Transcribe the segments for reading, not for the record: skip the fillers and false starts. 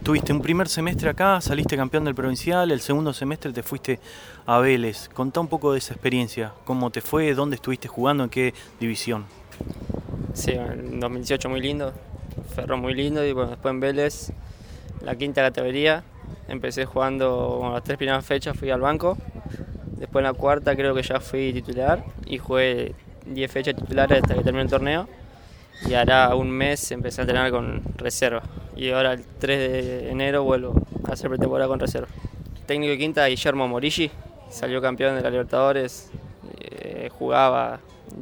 Estuviste un primer semestre acá, saliste campeón del provincial, el segundo semestre te fuiste a Vélez. Contá un poco de esa experiencia, cómo te fue, dónde estuviste jugando, en qué división. Sí, en 2018 muy lindo, Ferro muy lindo y bueno, después en Vélez, la quinta categoría, empecé jugando las 3 primeras fechas, fui al banco, después en la cuarta creo que ya fui titular y jugué 10 fechas titulares hasta que terminó el torneo y ahora un mes empecé a entrenar con reserva y ahora el 3 de enero vuelvo a hacer pretemporada con reserva. Técnico de quinta Guillermo Morigi, salió campeón de la Libertadores, jugaba,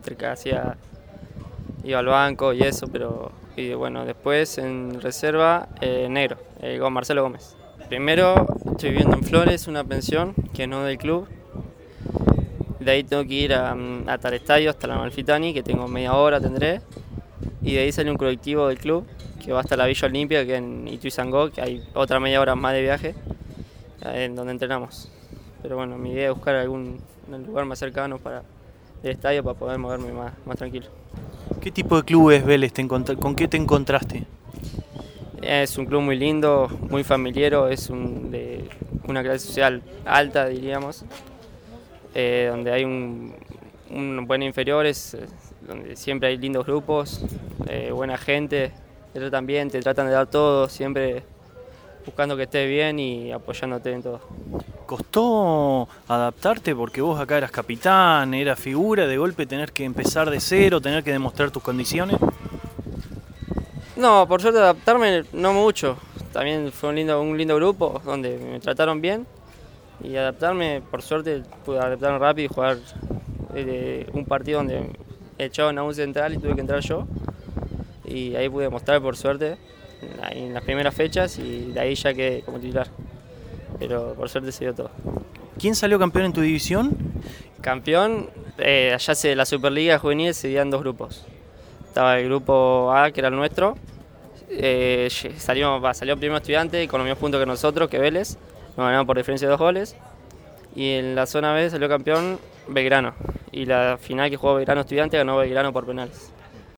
iba al banco y eso, pero y bueno, después en reserva negro, con Marcelo Gómez. Primero estoy viviendo en Flores, una pensión que no del club. De ahí tengo que ir a tal estadio, hasta la Amalfitani, que tengo media hora tendré. Y de ahí sale un colectivo del club que va hasta la Villa Olímpica, que en Ituizangó, que hay otra media hora más de viaje, en donde entrenamos. Pero bueno, mi idea es buscar algún lugar más cercano del estadio para poder moverme más tranquilo. ¿Qué tipo de club es Vélez? ¿Con qué te encontraste? Es un club muy lindo, muy familiero, es de una clase social alta, diríamos, donde hay un buen inferiores, donde siempre hay lindos grupos, buena gente, te tratan de dar todo, siempre buscando que estés bien y apoyándote en todo. ¿Costó adaptarte? Porque vos acá eras capitán, eras figura, de golpe tener que empezar de cero, tener que demostrar tus condiciones. No, por suerte adaptarme no mucho, también fue un lindo grupo donde me trataron bien y adaptarme, por suerte pude adaptarme rápido y jugar un partido donde echaban a un central y tuve que entrar yo y ahí pude mostrar por suerte en las primeras fechas y de ahí ya quedé como titular, pero por suerte se dio todo. ¿Quién salió campeón en tu división? Campeón, allá la Superliga Juvenil se dividía en 2 grupos. Estaba el grupo A, que era el nuestro, salió primero Estudiante con los mismos puntos que nosotros, que Vélez, nos ganamos por diferencia de 2 goles. Y en la zona B salió campeón Belgrano, y la final que jugó Belgrano Estudiante ganó Belgrano por penales.